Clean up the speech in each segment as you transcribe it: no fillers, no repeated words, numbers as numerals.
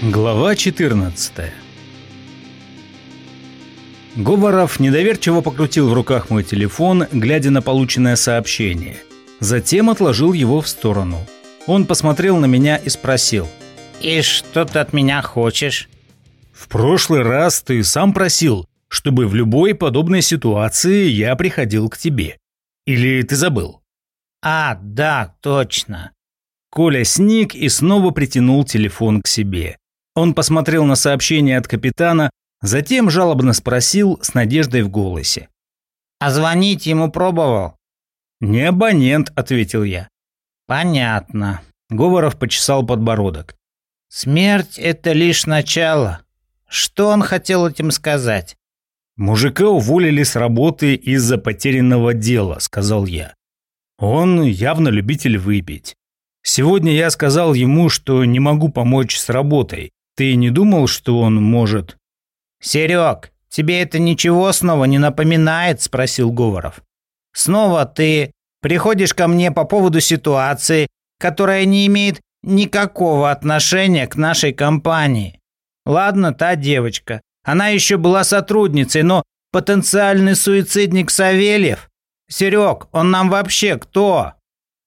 Глава 14. Говоров недоверчиво покрутил в руках мой телефон, глядя на полученное сообщение. Затем отложил его в сторону. Он посмотрел на меня и спросил: «И что ты от меня хочешь?» «В прошлый раз ты сам просил, чтобы в любой подобной ситуации я приходил к тебе. Или ты забыл?» «А, да, точно». Коля сник и снова притянул телефон к себе. Он посмотрел на сообщение от капитана, затем жалобно спросил с надеждой в голосе: «А звонить ему пробовал?» «Не абонент», — ответил я. «Понятно». Говоров почесал подбородок. «Смерть — это лишь начало. Что он хотел этим сказать?» «Мужика уволили с работы из-за потерянного дела», — сказал я. «Он явно любитель выпить. Сегодня я сказал ему, что не могу помочь с работой. Ты не думал, что он может...» «Серег, тебе это ничего снова не напоминает?» – спросил Говоров. «Снова ты приходишь ко мне по поводу ситуации, которая не имеет никакого отношения к нашей компании. Ладно, та девочка. Она еще была сотрудницей, но потенциальный суицидник Савельев? Серег, он нам вообще кто?»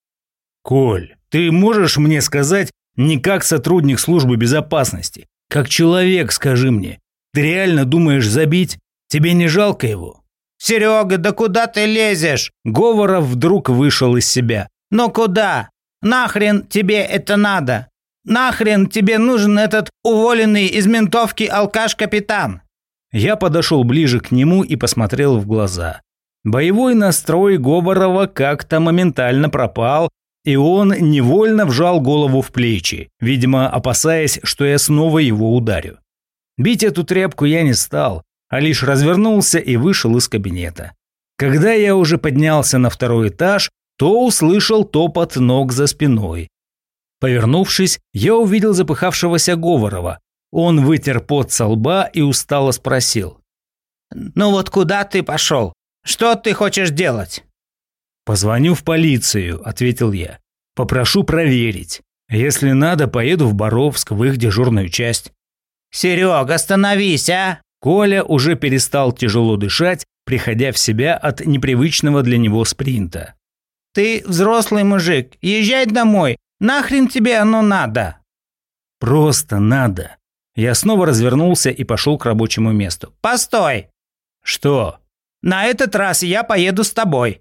«Коль, ты можешь мне сказать не как сотрудник службы безопасности, как человек, скажи мне. Ты реально думаешь забить? Тебе не жалко его?» «Серега, да куда ты лезешь?» Говоров вдруг вышел из себя. «Ну куда? Нахрен тебе это надо? Нахрен тебе нужен этот уволенный из ментовки алкаш-капитан?» Я подошел ближе к нему и посмотрел в глаза. Боевой настрой Говорова как-то моментально пропал, и он невольно вжал голову в плечи, видимо, опасаясь, что я снова его ударю. Бить эту тряпку я не стал, а лишь развернулся и вышел из кабинета. Когда я уже поднялся на второй этаж, то услышал топот ног за спиной. Повернувшись, я увидел запыхавшегося Говорова. Он вытер пот со лба и устало спросил: «Ну вот куда ты пошел? Что ты хочешь делать?» «Позвоню в полицию», — ответил я. «Попрошу проверить. Если надо, поеду в Боровск, в их дежурную часть». «Серег, остановись, а!» Коля уже перестал тяжело дышать, приходя в себя от непривычного для него спринта. «Ты взрослый мужик, езжай домой. Нахрен тебе оно надо?» «Просто надо». Я снова развернулся и пошел к рабочему месту. «Постой!» «Что?» «На этот раз я поеду с тобой».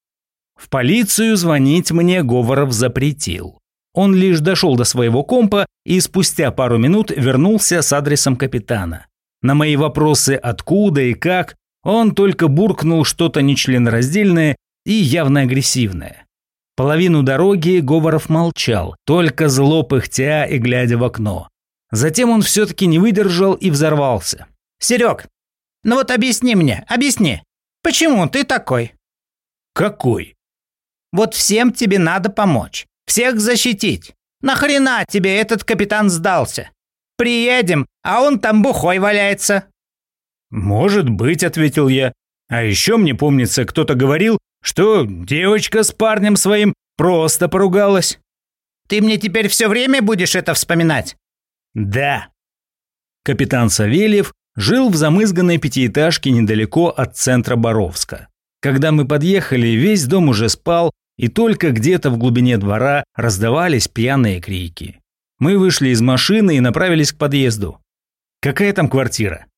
В полицию звонить мне Говоров запретил. Он лишь дошел до своего компа и спустя пару минут вернулся с адресом капитана. На мои вопросы «откуда» и «как» он только буркнул что-то нечленораздельное и явно агрессивное. Половину дороги Говоров молчал, только зло пыхтя и глядя в окно. Затем он все-таки не выдержал и взорвался. «Серег, ну вот объясни мне, объясни, почему ты такой?» «Какой?» «Вот всем тебе надо помочь, всех защитить. Нахрена тебе этот капитан сдался? Приедем, а он там бухой валяется». «Может быть», — ответил я. «А еще мне помнится, кто-то говорил, что девочка с парнем своим просто поругалась». «Ты мне теперь все время будешь это вспоминать?» «Да». Капитан Савельев жил в замызганной пятиэтажке недалеко от центра Боровска. Когда мы подъехали, весь дом уже спал, и только где-то в глубине двора раздавались пьяные крики. Мы вышли из машины и направились к подъезду. «Какая там квартира?»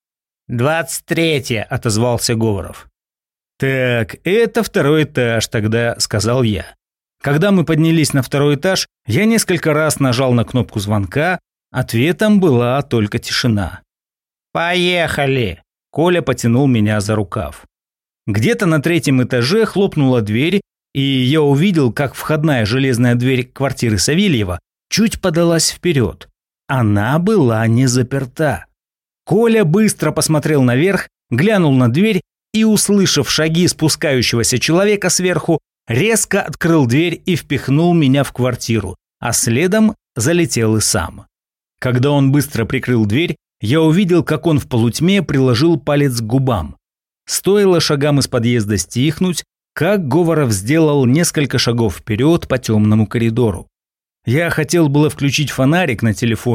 23-я, отозвался Говоров. «Так, это второй этаж тогда», — сказал я. Когда мы поднялись на второй этаж, я несколько раз нажал на кнопку звонка, ответом была только тишина. «Поехали!» — Коля потянул меня за рукав. Где-то на третьем этаже хлопнула дверь, и я увидел, как входная железная дверь квартиры Савельева чуть подалась вперед. Она была не заперта. Коля быстро посмотрел наверх, глянул на дверь и, услышав шаги спускающегося человека сверху, резко открыл дверь и впихнул меня в квартиру, а следом залетел и сам. Когда он быстро прикрыл дверь, я увидел, как он в полутьме приложил палец к губам. Стоило шагам из подъезда стихнуть, как Говоров сделал несколько шагов вперед по темному коридору. Я хотел было включить фонарик на телефоне,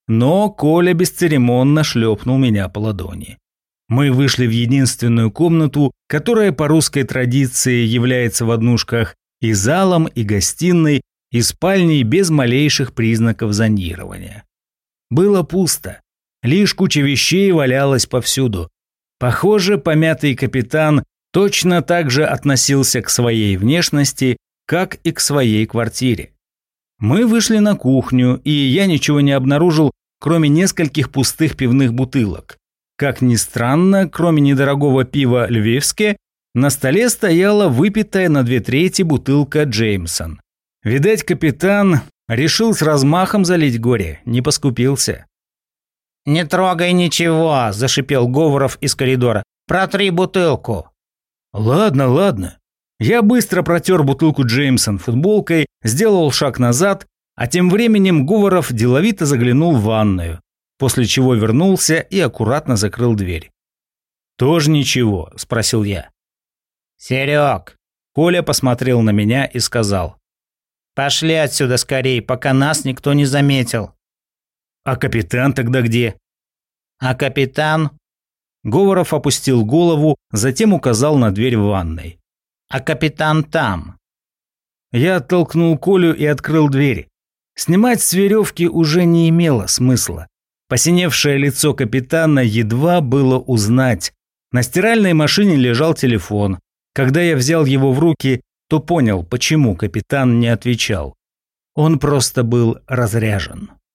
но Коля бесцеремонно шлепнул меня по ладони. Мы вышли в единственную комнату, которая по русской традиции является в однушках и залом, и гостиной, и спальней без малейших признаков зонирования. Было пусто. Лишь куча вещей валялась повсюду. Похоже, помятый капитан точно так же относился к своей внешности, как и к своей квартире. Мы вышли на кухню, и я ничего не обнаружил, кроме нескольких пустых пивных бутылок. Как ни странно, кроме недорогого пива «Львивское», на столе стояла выпитая на 2/3 бутылка «Джеймсон». Видать, капитан решил с размахом залить горе, не поскупился. «Не трогай ничего», – зашипел Говоров из коридора. «Протри бутылку». «Ладно, ладно». Я быстро протер бутылку «Джеймсон» футболкой, сделал шаг назад, а тем временем Говоров деловито заглянул в ванную, после чего вернулся и аккуратно закрыл дверь. «Тоже ничего?» – спросил я. «Серег», – Коля посмотрел на меня и сказал. «Пошли отсюда скорей, пока нас никто не заметил». «А капитан тогда где?» «А капитан?» Говоров опустил голову, затем указал на дверь в ванной. «А капитан там». Я оттолкнул Колю и открыл дверь. Снимать с веревки уже не имело смысла. Посиневшее лицо капитана едва было узнать. На стиральной машине лежал телефон. Когда я взял его в руки, то понял, почему капитан не отвечал. Он просто был разряжен.